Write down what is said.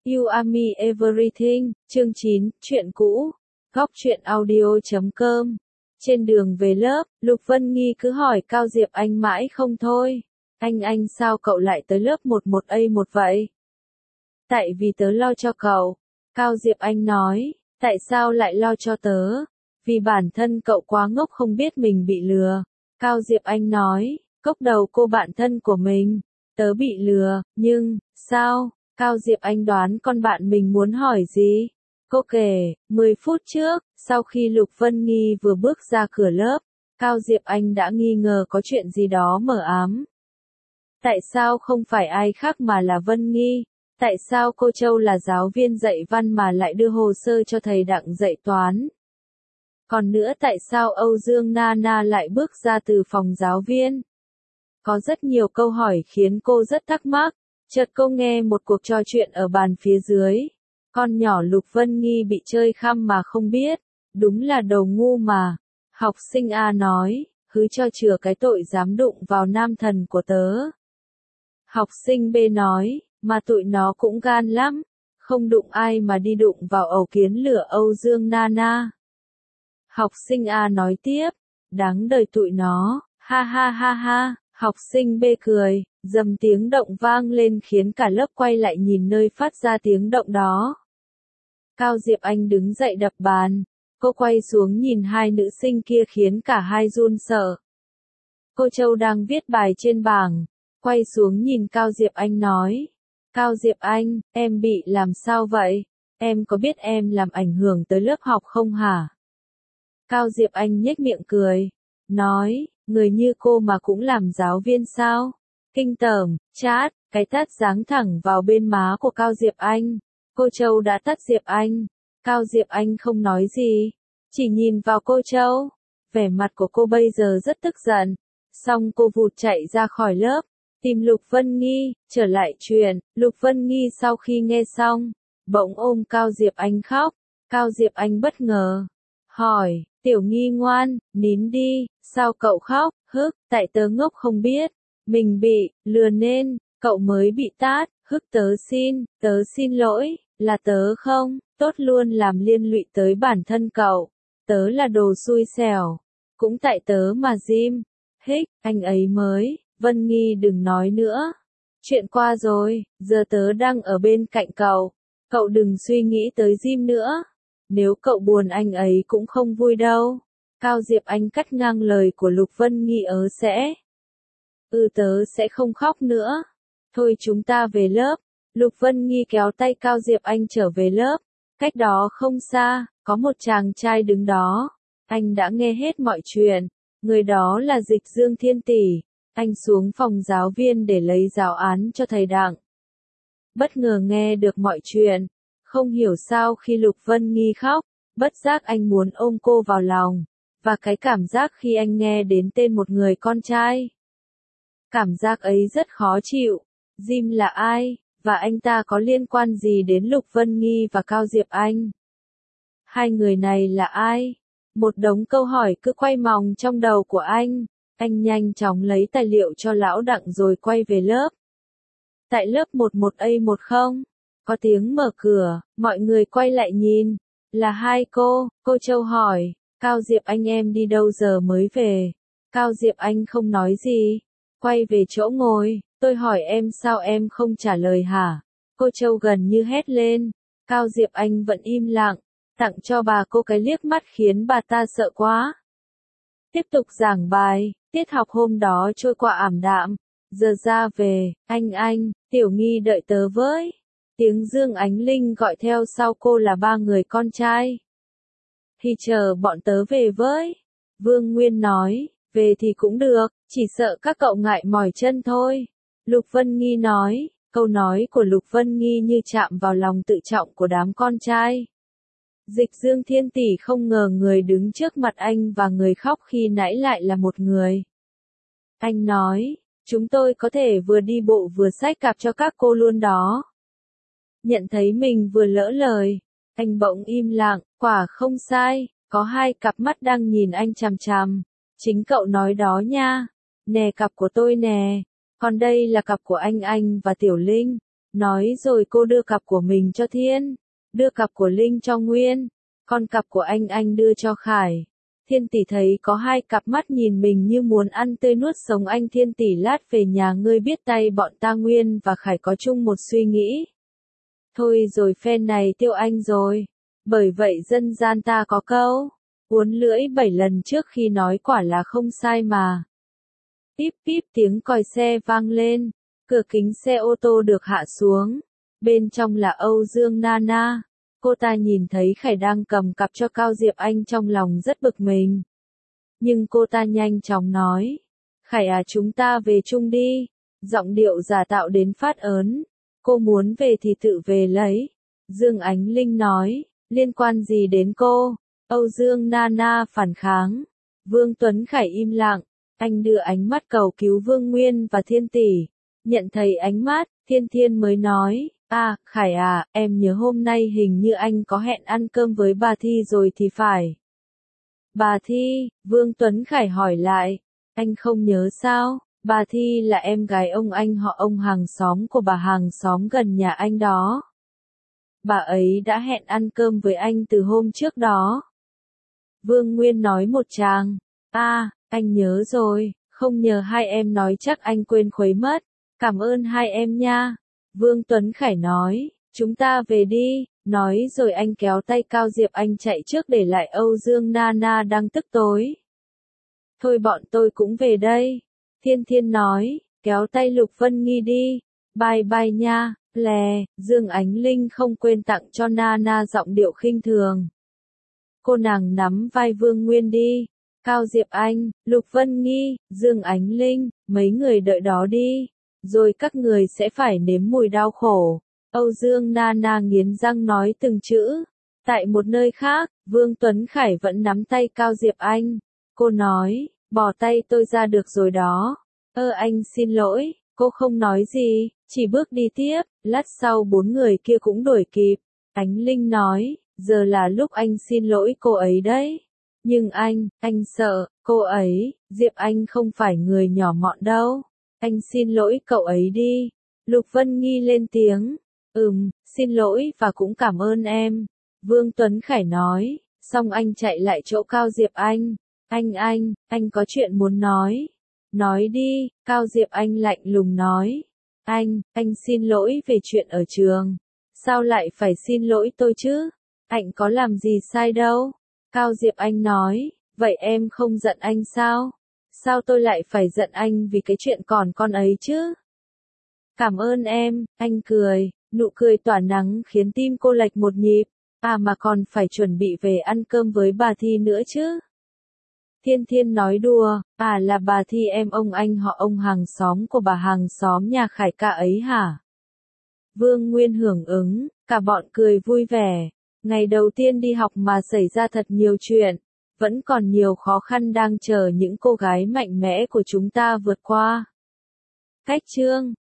You Are Me Everything, chương 9, chuyện cũ, góc truyện audio.com. Trên đường về lớp, Lục Vân Nghi cứ hỏi Cao Diệp Anh mãi không thôi. Anh sao cậu lại tới lớp 11A1 vậy? Tại vì tớ lo cho cậu. Cao Diệp Anh nói, tại sao lại lo cho tớ? Vì bản thân cậu quá ngốc không biết mình bị lừa. Cao Diệp Anh nói, cốc đầu cô bạn thân của mình. Tớ bị lừa, nhưng, sao? Cao Diệp Anh đoán con bạn mình muốn hỏi gì? Cô kể, 10 phút trước, sau khi Lục Vân Nghi vừa bước ra cửa lớp, Cao Diệp Anh đã nghi ngờ có chuyện gì đó mờ ám. Tại sao không phải ai khác mà là Vân Nghi? Tại sao cô Châu là giáo viên dạy văn mà lại đưa hồ sơ cho thầy Đặng dạy toán? Còn nữa tại sao Âu Dương Nana lại bước ra từ phòng giáo viên? Có rất nhiều câu hỏi khiến cô rất thắc mắc. Chợt cô nghe một cuộc trò chuyện ở bàn phía dưới. Con nhỏ Lục Vân Nghi bị chơi khăm mà không biết. Đúng là đồ ngu mà. Học sinh A nói, hứ cho chừa cái tội dám đụng vào nam thần của tớ. Học sinh B nói, mà tụi nó cũng gan lắm. Không đụng ai mà đi đụng vào ầu kiến lửa Âu Dương Nana. Học sinh A nói tiếp, đáng đời tụi nó, ha ha ha ha. Học sinh B cười, dầm tiếng động vang lên khiến cả lớp quay lại nhìn nơi phát ra tiếng động đó. Cao Diệp Anh đứng dậy đập bàn. Cô quay xuống nhìn hai nữ sinh kia khiến cả hai run sợ. Cô Châu đang viết bài trên bảng. Quay xuống nhìn Cao Diệp Anh nói. Cao Diệp Anh, em bị làm sao vậy? Em có biết em làm ảnh hưởng tới lớp học không hả? Cao Diệp Anh nhếch miệng cười. Nói, người như cô mà cũng làm giáo viên sao? Kinh tởm, chát, cái tát giáng thẳng vào bên má của Cao Diệp Anh. Cô Châu đã tát Diệp Anh. Cao Diệp Anh không nói gì, chỉ nhìn vào cô Châu. Vẻ mặt của cô bây giờ rất tức giận. Xong cô vụt chạy ra khỏi lớp, tìm Lục Vân Nghi, trở lại chuyện. Lục Vân Nghi sau khi nghe xong, bỗng ôm Cao Diệp Anh khóc. Cao Diệp Anh bất ngờ, hỏi, Tiểu Nghi ngoan, nín đi, sao cậu khóc? Hức, tại tớ ngốc không biết. Mình bị lừa nên, cậu mới bị tát. Hức, tớ xin lỗi, là tớ không, tốt luôn làm liên lụy tới bản thân cậu. Tớ là đồ xui xẻo. Cũng tại tớ mà Jim. Hích, anh ấy mới, Vân Nghi đừng nói nữa. Chuyện qua rồi, giờ tớ đang ở bên cạnh cậu. Cậu đừng suy nghĩ tới Jim nữa. Nếu cậu buồn anh ấy cũng không vui đâu. Cao Diệp Anh cắt ngang lời của Lục Vân Nghi sẽ. Tớ sẽ không khóc nữa. Thôi chúng ta về lớp. Lục Vân Nghi kéo tay Cao Diệp Anh trở về lớp. Cách đó không xa, có một chàng trai đứng đó. Anh đã nghe hết mọi chuyện. Người đó là Dịch Dương Thiên Tỷ. Anh xuống phòng giáo viên để lấy giáo án cho thầy Đặng. Bất ngờ nghe được mọi chuyện. Không hiểu sao khi Lục Vân Nghi khóc, bất giác anh muốn ôm cô vào lòng. Và cái cảm giác khi anh nghe đến tên một người con trai. Cảm giác ấy rất khó chịu. Jim là ai? Và anh ta có liên quan gì đến Lục Vân Nghi và Cao Diệp Anh? Hai người này là ai? Một đống câu hỏi cứ quay vòng trong đầu của anh. Anh nhanh chóng lấy tài liệu cho lão Đặng rồi quay về lớp. Tại lớp 11A1 không? Có tiếng mở cửa, mọi người quay lại nhìn. Là hai cô Châu hỏi, Cao Diệp Anh em đi đâu giờ mới về? Cao Diệp Anh không nói gì. Quay về chỗ ngồi, tôi hỏi em sao em không trả lời hả? Cô Châu gần như hét lên. Cao Diệp Anh vẫn im lặng, tặng cho bà cô cái liếc mắt khiến bà ta sợ quá. Tiếp tục giảng bài, tiết học hôm đó trôi qua ảm đạm. Giờ ra về, anh, Tiểu Nghi đợi tớ với. Tiếng Dương Ánh Linh gọi theo sau cô là ba người con trai. Thì chờ bọn tớ về với. Vương Nguyên nói, về thì cũng được, chỉ sợ các cậu ngại mỏi chân thôi. Lục Vân Nghi nói, câu nói của Lục Vân Nghi như chạm vào lòng tự trọng của đám con trai. Dịch Dương Thiên Tỷ không ngờ người đứng trước mặt anh và người khóc khi nãy lại là một người. Anh nói, chúng tôi có thể vừa đi bộ vừa xách cặp cho các cô luôn đó. Nhận thấy mình vừa lỡ lời, anh bỗng im lặng, quả không sai, có hai cặp mắt đang nhìn anh chằm chằm. Chính cậu nói đó nha. Nè cặp của tôi nè, còn đây là cặp của anh và Tiểu Linh. Nói rồi cô đưa cặp của mình cho Thiên, đưa cặp của Linh cho Nguyên, còn cặp của anh đưa cho Khải. Thiên tỷ thấy có hai cặp mắt nhìn mình như muốn ăn tươi nuốt sống anh. Thiên tỷ lát về nhà ngươi biết tay bọn ta. Nguyên và Khải có chung một suy nghĩ. Thôi rồi phen này tiêu anh rồi. Bởi vậy dân gian ta có câu, uốn lưỡi 7 lần trước khi nói quả là không sai mà. Píp píp tiếng còi xe vang lên, cửa kính xe ô tô được hạ xuống. Bên trong là Âu Dương Nana. Cô ta nhìn thấy Khải đang cầm cặp cho Cao Diệp Anh trong lòng rất bực mình. Nhưng cô ta nhanh chóng nói, Khải à chúng ta về chung đi. Giọng điệu giả tạo đến phát ớn. Cô muốn về thì tự về lấy. Dương Ánh Linh nói, liên quan gì đến cô? Âu Dương Nana phản kháng. Vương Tuấn Khải im lặng. Anh đưa ánh mắt cầu cứu Vương Nguyên và Thiên tỷ. Nhận thấy ánh mắt, Thiên mới nói, Khải à, em nhớ hôm nay hình như anh có hẹn ăn cơm với bà Thi rồi thì phải. Bà Thi, Vương Tuấn Khải hỏi lại, anh không nhớ sao? Bà Thi là em gái anh họ ông hàng xóm của bà hàng xóm gần nhà anh đó. Bà ấy đã hẹn ăn cơm với anh từ hôm trước đó. Vương Nguyên nói một tràng, anh nhớ rồi, không nhờ hai em nói chắc anh quên khuấy mất. Cảm ơn hai em nha. Vương Tuấn Khải nói, chúng ta về đi. Nói rồi anh kéo tay Cao Diệp Anh chạy trước để lại Âu Dương Nana đang tức tối. Thôi bọn tôi cũng về đây. Thiên nói, kéo tay Lục Vân Nghi đi. Bye bye nha, lè. Dương Ánh Linh không quên tặng cho Nana giọng điệu khinh thường. Cô nàng nắm vai Vương Nguyên đi. Cao Diệp Anh, Lục Vân Nghi, Dương Ánh Linh, mấy người đợi đó đi. Rồi các người sẽ phải nếm mùi đau khổ. Âu Dương Nana nghiến răng nói từng chữ. Tại một nơi khác, Vương Tuấn Khải vẫn nắm tay Cao Diệp Anh. Cô nói, bỏ tay tôi ra được rồi đó. Anh xin lỗi, cô không nói gì, chỉ bước đi tiếp. Lát sau 4 người kia cũng đuổi kịp. Ánh Linh nói, giờ là lúc anh xin lỗi cô ấy đấy. Nhưng anh sợ, cô ấy, Diệp Anh không phải người nhỏ mọn đâu. Anh xin lỗi cậu ấy đi. Lục Vân Nghi lên tiếng. Xin lỗi và cũng cảm ơn em. Vương Tuấn Khải nói, xong anh chạy lại chỗ Cao Diệp Anh. Anh có chuyện muốn nói. Nói đi, Cao Diệp Anh lạnh lùng nói. Anh xin lỗi về chuyện ở trường. Sao lại phải xin lỗi tôi chứ? Anh có làm gì sai đâu. Cao Diệp Anh nói, vậy em không giận anh sao? Sao tôi lại phải giận anh vì cái chuyện còn con ấy chứ? Cảm ơn em, anh cười, nụ cười tỏa nắng khiến tim cô lệch một nhịp. Mà còn phải chuẩn bị về ăn cơm với bà Thi nữa chứ? Thiên nói đùa, là bà Thi em anh họ ông hàng xóm của bà hàng xóm nhà Khải ca ấy hả? Vương Nguyên hưởng ứng, cả bọn cười vui vẻ. Ngày đầu tiên đi học mà xảy ra thật nhiều chuyện. Vẫn còn nhiều khó khăn đang chờ những cô gái mạnh mẽ của chúng ta vượt qua. Cách chương